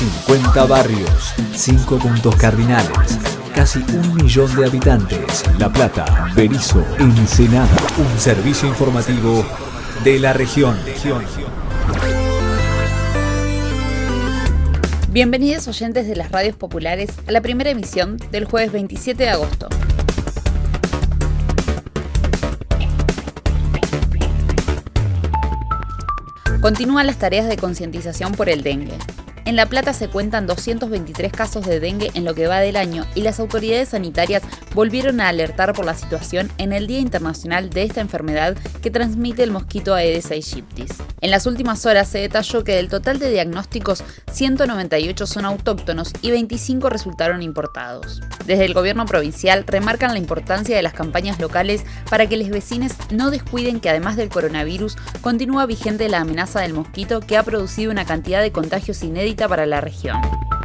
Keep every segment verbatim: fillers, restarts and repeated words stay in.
cincuenta barrios, cinco puntos cardinales, casi un millón de habitantes. La Plata, Berisso, Ensenada. Un servicio informativo de la región. Bienvenidos oyentes de las radios populares a la primera emisión del jueves veintisiete de agosto. Continúan las tareas de concientización por el dengue. En La Plata se cuentan doscientos veintitrés casos de dengue en lo que va del año y las autoridades sanitarias volvieron a alertar por la situación en el Día Internacional de esta enfermedad que transmite el mosquito Aedes aegypti. En las últimas horas se detalló que del total de diagnósticos, ciento noventa y ocho son autóctonos y veinticinco resultaron importados. Desde el gobierno provincial remarcan la importancia de las campañas locales para que los vecinos no descuiden que además del coronavirus, continúa vigente la amenaza del mosquito que ha producido una cantidad de contagios inédita para la región.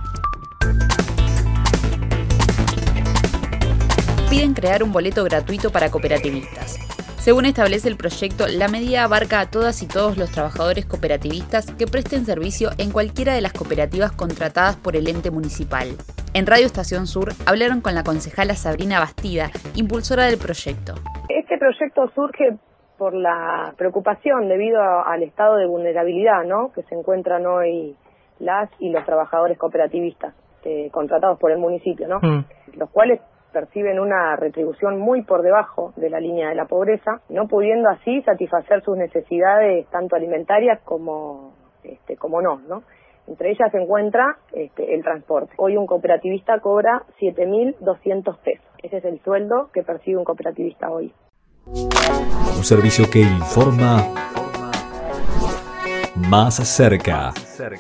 Piden crear un boleto gratuito para cooperativistas. Según establece el proyecto, la medida abarca a todas y todos los trabajadores cooperativistas que presten servicio en cualquiera de las cooperativas contratadas por el ente municipal. En Radio Estación Sur hablaron con la concejala Sabrina Bastida, impulsora del proyecto. Este proyecto surge por la preocupación debido a, al estado de vulnerabilidad, ¿no?, que se encuentran hoy las y los trabajadores cooperativistas eh, contratados por el municipio, ¿no? Mm. Los cuales perciben una retribución muy por debajo de la línea de la pobreza, no pudiendo así satisfacer sus necesidades tanto alimentarias como este, como no, ¿no? Entre ellas se encuentra este, el transporte. Hoy un cooperativista cobra siete mil doscientos pesos. Ese es el sueldo que percibe un cooperativista hoy. Un servicio que informa más cerca.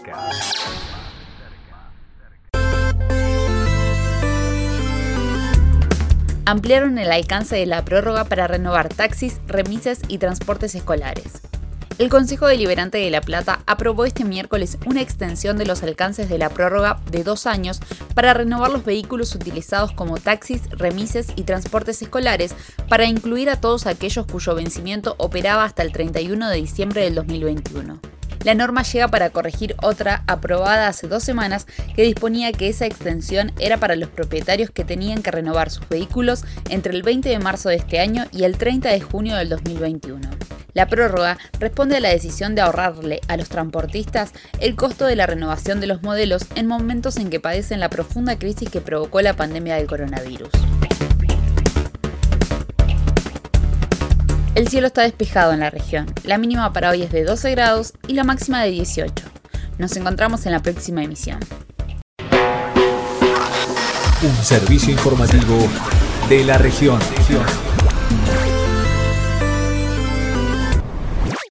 Ampliaron el alcance de la prórroga para renovar taxis, remises y transportes escolares. El Consejo Deliberante de La Plata aprobó este miércoles una extensión de los alcances de la prórroga de dos años para renovar los vehículos utilizados como taxis, remises y transportes escolares para incluir a todos aquellos cuyo vencimiento operaba hasta el treinta y uno de diciembre del dos mil veintiuno. La norma llega para corregir otra aprobada hace dos semanas que disponía que esa extensión era para los propietarios que tenían que renovar sus vehículos entre el veinte de marzo de este año y el treinta de junio del dos mil veintiuno. La prórroga responde a la decisión de ahorrarle a los transportistas el costo de la renovación de los modelos en momentos en que padecen la profunda crisis que provocó la pandemia del coronavirus. El cielo está despejado en la región. La mínima para hoy es de doce grados y la máxima de dieciocho. Nos encontramos en la próxima emisión. Un servicio informativo de la región.